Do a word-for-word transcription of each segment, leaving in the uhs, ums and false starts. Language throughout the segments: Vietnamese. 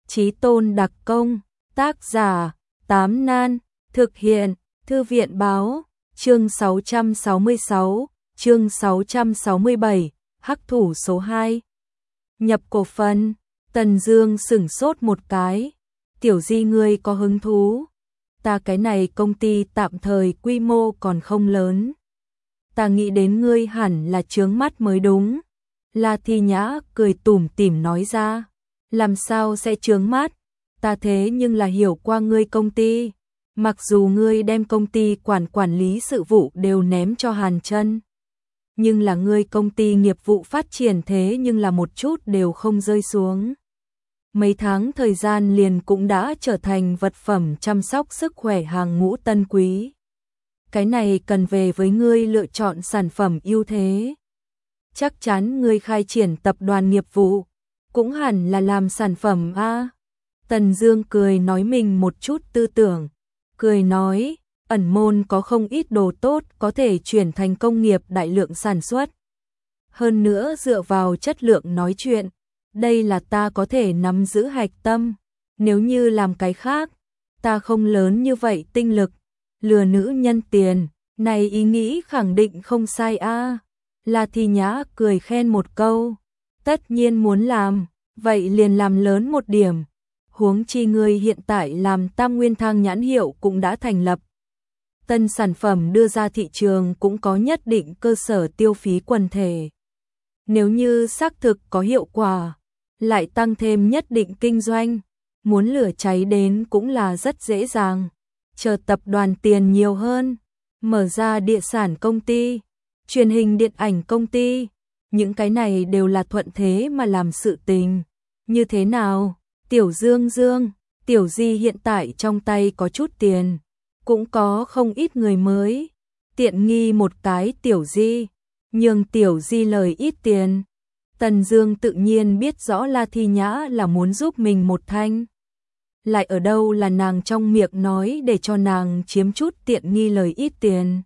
Chí tôn đặc công, tác giả, Tám Nan, thực hiện, Thư viện báo, chương sáu trăm sáu mươi sáu, chương sáu trăm sáu mươi bảy, hắc thủ số hai. Nhập cổ phần, Tần Dương sửng sốt một cái, tiểu Di ngươi có hứng thú? Ta cái này công ty tạm thời quy mô còn không lớn. Ta nghĩ đến ngươi hẳn là chướng mắt mới đúng. La Thi Nhã cười tủm tỉm nói ra, làm sao sẽ chướng mắt, ta thế nhưng là hiểu qua ngươi công ty, mặc dù ngươi đem công ty quản quản lý sự vụ đều ném cho Hàn Chân, nhưng là ngươi công ty nghiệp vụ phát triển thế nhưng là một chút đều không rơi xuống. Mấy tháng thời gian liền cũng đã trở thành vật phẩm chăm sóc sức khỏe hàng ngũ tân quý. Cái này cần về với ngươi lựa chọn sản phẩm ưu thế. Chắc chắn ngươi khai triển tập đoàn nghiệp vụ, cũng hẳn là làm sản phẩm a. Tần Dương cười nói mình một chút tư tưởng, cười nói, ẩn môn có không ít đồ tốt có thể chuyển thành công nghiệp đại lượng sản xuất. Hơn nữa dựa vào chất lượng nói chuyện, đây là ta có thể nắm giữ hạch tâm, nếu như làm cái khác, ta không lớn như vậy tinh lực, lừa nữ nhân tiền, này ý nghĩ khẳng định không sai a. La Thi Nhã cười khen một câu, tất nhiên muốn làm, vậy liền làm lớn một điểm. Huống chi ngươi hiện tại làm Tam Nguyên Thang nhãn hiệu cũng đã thành lập. Tân sản phẩm đưa ra thị trường cũng có nhất định cơ sở tiêu phí quần thể. Nếu như xác thực có hiệu quả, lại tăng thêm nhất định kinh doanh, muốn lửa cháy đến cũng là rất dễ dàng. Chờ tập đoàn tiền nhiều hơn, mở ra địa sản công ty, truyền hình điện ảnh công ty, những cái này đều là thuận thế mà làm sự tình. Như thế nào, Tiểu Dương Dương, Tiểu Di hiện tại trong tay có chút tiền, cũng có không ít người mới, tiện nghi một cái Tiểu Di, nhường Tiểu Di lời ít tiền. Tần Dương tự nhiên biết rõ La Thi Nhã là muốn giúp mình một thanh. Lại ở đâu là nàng trong miệng nói để cho nàng chiếm chút tiện nghi lời ít tiền.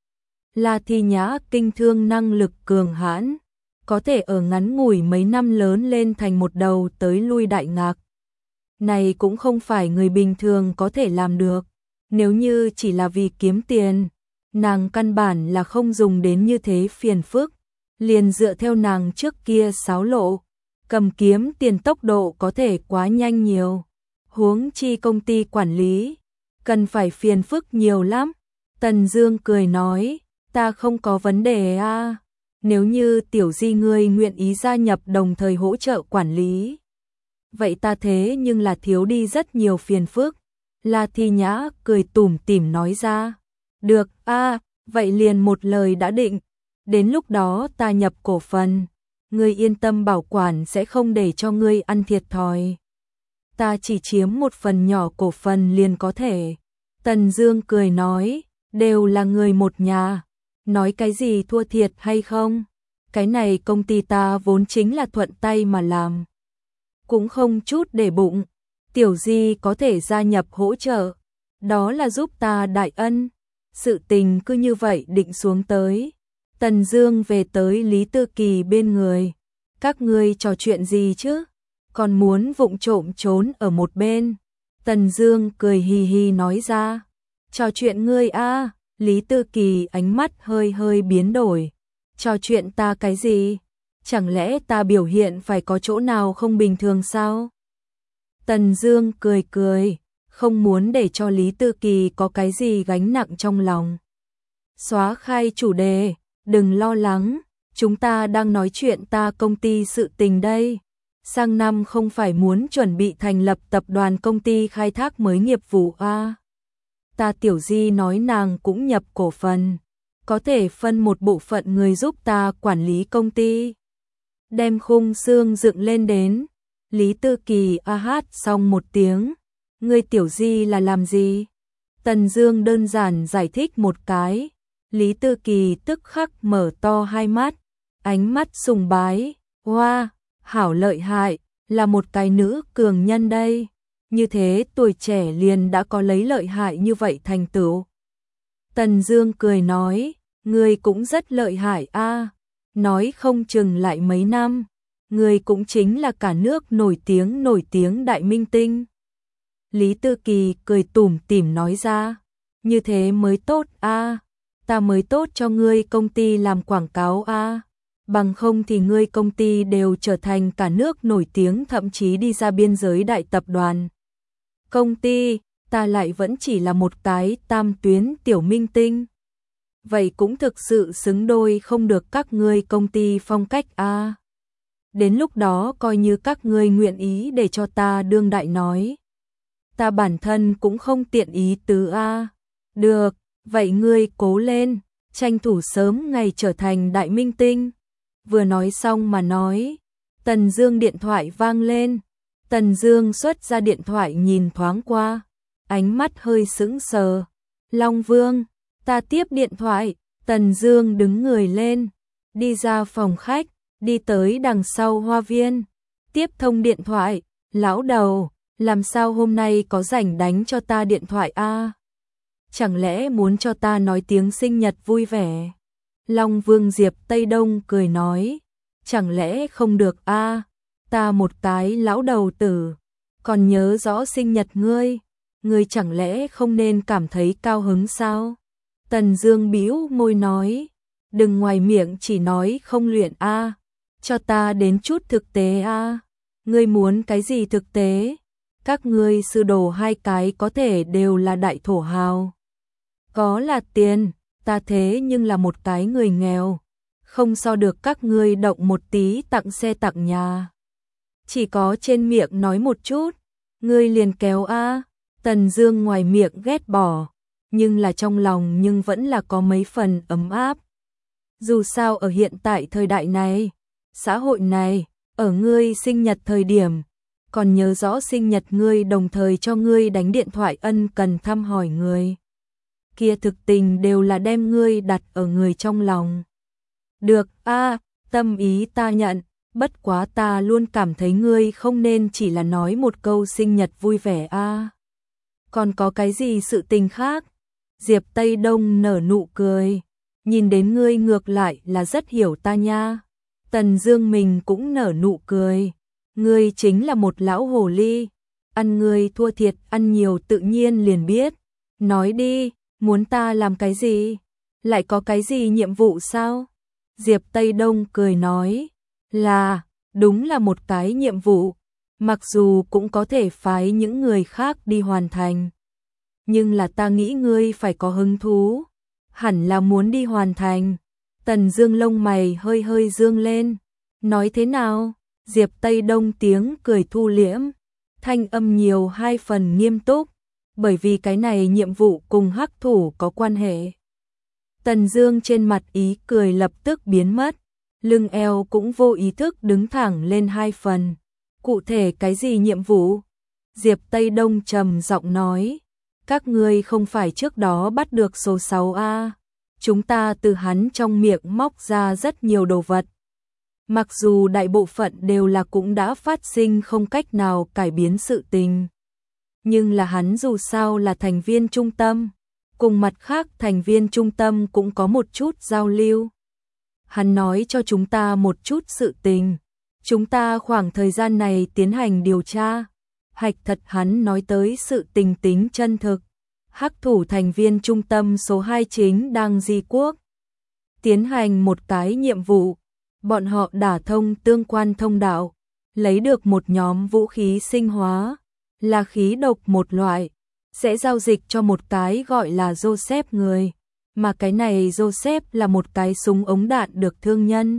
La Thi Nhã kinh thương năng lực cường hãn, có thể ở ngắn ngủi mấy năm lớn lên thành một đầu tới lui đại ngạc. Này cũng không phải người bình thường có thể làm được, nếu như chỉ là vì kiếm tiền, nàng căn bản là không dùng đến như thế phiền phức, liền dựa theo nàng trước kia xáo lộ, cầm kiếm tiền tốc độ có thể quá nhanh nhiều. Huống chi công ty quản lý, cần phải phiền phức nhiều lắm. Tần Dương cười nói, ta không có vấn đề a. Nếu như Tiểu Di ngươi nguyện ý gia nhập đồng thời hỗ trợ quản lý, vậy ta thế nhưng là thiếu đi rất nhiều phiền phức. La Thi Nhã cười tủm tỉm nói ra, được a, vậy liền một lời đã định, đến lúc đó ta nhập cổ phần, ngươi yên tâm bảo quản sẽ không để cho ngươi ăn thiệt thòi. Ta chỉ chiếm một phần nhỏ cổ phần liền có thể. Tần Dương cười nói, đều là người một nhà, nói cái gì thua thiệt hay không? Cái này công ty ta vốn chính là thuận tay mà làm, cũng không chút để bụng. Tiểu Di có thể gia nhập hỗ trợ, đó là giúp ta đại ân. Sự tình cứ như vậy định xuống tới. Tần Dương về tới Lý Tư Kỳ bên người, các ngươi trò chuyện gì chứ? Còn muốn vụng trộm trốn ở một bên. Tần Dương cười hì hì nói ra, trò chuyện ngươi a. Lý Tư Kỳ ánh mắt hơi hơi biến đổi, trò chuyện ta cái gì? Chẳng lẽ ta biểu hiện phải có chỗ nào không bình thường sao? Tần Dương cười cười, không muốn để cho Lý Tư Kỳ có cái gì gánh nặng trong lòng. Xóa khai chủ đề, đừng lo lắng, chúng ta đang nói chuyện ta công ty sự tình đây. Sang năm không phải muốn chuẩn bị thành lập tập đoàn công ty khai thác mới nghiệp vụ a. À? Ta Tiểu Di nói nàng cũng nhập cổ phần, có thể phân một bộ phận người giúp ta quản lý công ty. Đem khung xương dựng lên đến. Lý Tư Kỳ a hát xong một tiếng, ngươi Tiểu Di là làm gì? Tần Dương đơn giản giải thích một cái. Lý Tư Kỳ tức khắc mở to hai mắt, ánh mắt sùng bái, hoa, hảo lợi hại, là một cái nữ cường nhân đây. Như thế tuổi trẻ liền đã có lấy lợi hại như vậy thành tựu. Tần Dương cười nói, ngươi cũng rất lợi hại a, nói không chừng lại mấy năm, Ngươi cũng chính là cả nước nổi tiếng nổi tiếng đại minh tinh. Lý Tư Kỳ cười tủm tỉm nói ra, như thế mới tốt a, ta mới tốt cho ngươi công ty làm quảng cáo a, bằng không thì ngươi công ty đều trở thành cả nước nổi tiếng, thậm chí đi ra biên giới đại tập đoàn. Công ty, ta lại vẫn chỉ là một cái tam tuyến tiểu minh tinh. Vậy cũng thực sự xứng đôi không được các ngươi công ty phong cách a. Đến lúc đó coi như các ngươi nguyện ý để cho ta đương đại nói. Ta bản thân cũng không tiện ý tứ a. Được, vậy ngươi cố lên, tranh thủ sớm ngày trở thành đại minh tinh. Vừa nói xong mà nói, Tần Dương điện thoại vang lên. Tần Dương xuất ra điện thoại nhìn thoáng qua, ánh mắt hơi sững sờ. Long Vương, ta tiếp điện thoại. Tần Dương đứng người lên, đi ra phòng khách, đi tới đằng sau hoa viên, tiếp thông điện thoại. Lão đầu, làm sao hôm nay có rảnh đánh cho ta điện thoại a? Chẳng lẽ muốn cho ta nói tiếng sinh nhật vui vẻ? Long Vương Diệp Tây Đông cười nói, chẳng lẽ không được a? Ta một cái lão đầu tử, còn nhớ rõ sinh nhật ngươi, ngươi chẳng lẽ không nên cảm thấy cao hứng sao? Tần Dương bĩu môi nói, đừng ngoài miệng chỉ nói không luyện a, cho ta đến chút thực tế a. Ngươi muốn cái gì thực tế? Các ngươi sư đồ hai cái có thể đều là đại thổ hào. Có là tiền, ta thế nhưng là một cái người nghèo, không so được các ngươi động một tí tặng xe tặng nhà. Chỉ có trên miệng nói một chút, ngươi liền kéo a. Tần Dương ngoài miệng ghét bỏ, nhưng là trong lòng nhưng vẫn là có mấy phần ấm áp. Dù sao ở hiện tại thời đại này, xã hội này, ở ngươi sinh nhật thời điểm, còn nhớ rõ sinh nhật ngươi đồng thời cho ngươi đánh điện thoại ân cần thăm hỏi người. Kia thực tình đều là đem ngươi đặt ở người trong lòng. Được a, tâm ý ta nhận, bất quá ta luôn cảm thấy ngươi không nên chỉ là nói một câu sinh nhật vui vẻ a. Còn có cái gì sự tình khác? Diệp Tây Đông nở nụ cười, nhìn đến ngươi ngược lại là rất hiểu ta nha. Tần Dương mình cũng nở nụ cười, ngươi chính là một lão hồ ly, ăn ngươi thua thiệt ăn nhiều tự nhiên liền biết. Nói đi, muốn ta làm cái gì? Lại có cái gì nhiệm vụ sao? Diệp Tây Đông cười nói, là, đúng là một cái nhiệm vụ, mặc dù cũng có thể phái những người khác đi hoàn thành. Nhưng là ta nghĩ ngươi phải có hứng thú, hẳn là muốn đi hoàn thành. Tần Dương lông mày hơi hơi dương lên, nói thế nào? Diệp Tây Đông tiếng cười thu liễm, thanh âm nhiều hai phần nghiêm túc, bởi vì cái này nhiệm vụ cùng hắc thủ có quan hệ. Tần Dương trên mặt ý cười lập tức biến mất, lưng eo cũng vô ý thức đứng thẳng lên hai phần. Cụ thể cái gì nhiệm vụ? Diệp Tây Đông trầm giọng nói, các ngươi không phải trước đó bắt được số sáu a? Chúng ta từ hắn trong miệng móc ra rất nhiều đồ vật. Mặc dù đại bộ phận đều là cũng đã phát sinh không cách nào cải biến sự tình. Nhưng là hắn dù sao là thành viên trung tâm, cùng mặt khác thành viên trung tâm cũng có một chút giao lưu. Hắn nói cho chúng ta một chút sự tình, chúng ta khoảng thời gian này tiến hành điều tra, hạch thật hắn nói tới sự tình tính chân thực. Hắc thủ thành viên trung tâm số hai chính đang di quốc, tiến hành một cái nhiệm vụ, bọn họ đả thông tương quan thông đạo, lấy được một nhóm vũ khí sinh hóa, là khí độc một loại, sẽ giao dịch cho một cái gọi là Joseph người, mà cái này Joseph là một cái súng ống đạn được thương nhân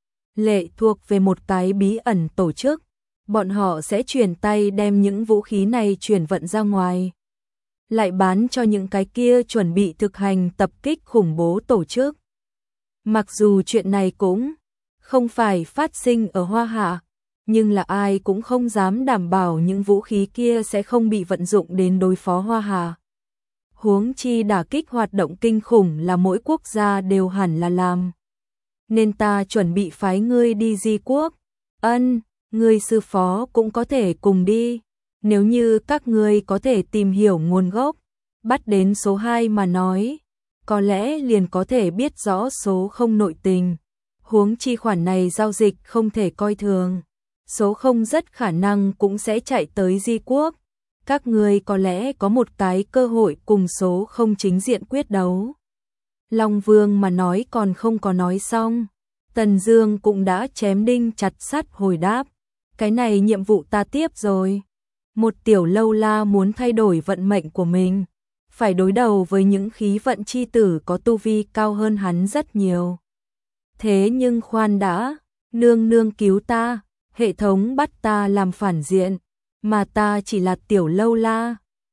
lệ thuộc về một cái bí ẩn tổ chức, bọn họ sẽ chuyển tay đem những vũ khí này chuyển vận ra ngoài, lại bán cho những cái kia chuẩn bị thực hành tập kích khủng bố tổ chức. Mặc dù chuyện này cũng không phải phát sinh ở Hoa Hạ, nhưng là ai cũng không dám đảm bảo những vũ khí kia sẽ không bị vận dụng đến đối phó Hoa Hạ. Huống chi đả kích hoạt động kinh khủng là mỗi quốc gia đều hẳn là làm. Nên ta chuẩn bị phái ngươi đi di quốc. Ân, ngươi sư phó cũng có thể cùng đi. Nếu như các ngươi có thể tìm hiểu nguồn gốc, bắt đến số hai mà nói, có lẽ liền có thể biết rõ số không nội tình. Huống chi khoản này giao dịch không thể coi thường. Số không rất khả năng cũng sẽ chạy tới Di Quốc. Các ngươi có lẽ có một cái cơ hội cùng số không chính diện quyết đấu. Long Vương mà nói còn không có nói xong. Tần Dương cũng đã chém đinh chặt sắt hồi đáp. Cái này nhiệm vụ ta tiếp rồi. Một tiểu lâu la muốn thay đổi vận mệnh của mình. Phải đối đầu với những khí vận chi tử có tu vi cao hơn hắn rất nhiều. Thế nhưng khoan đã, nương nương cứu ta, hệ thống bắt ta làm phản diện, mà ta chỉ là tiểu lâu la,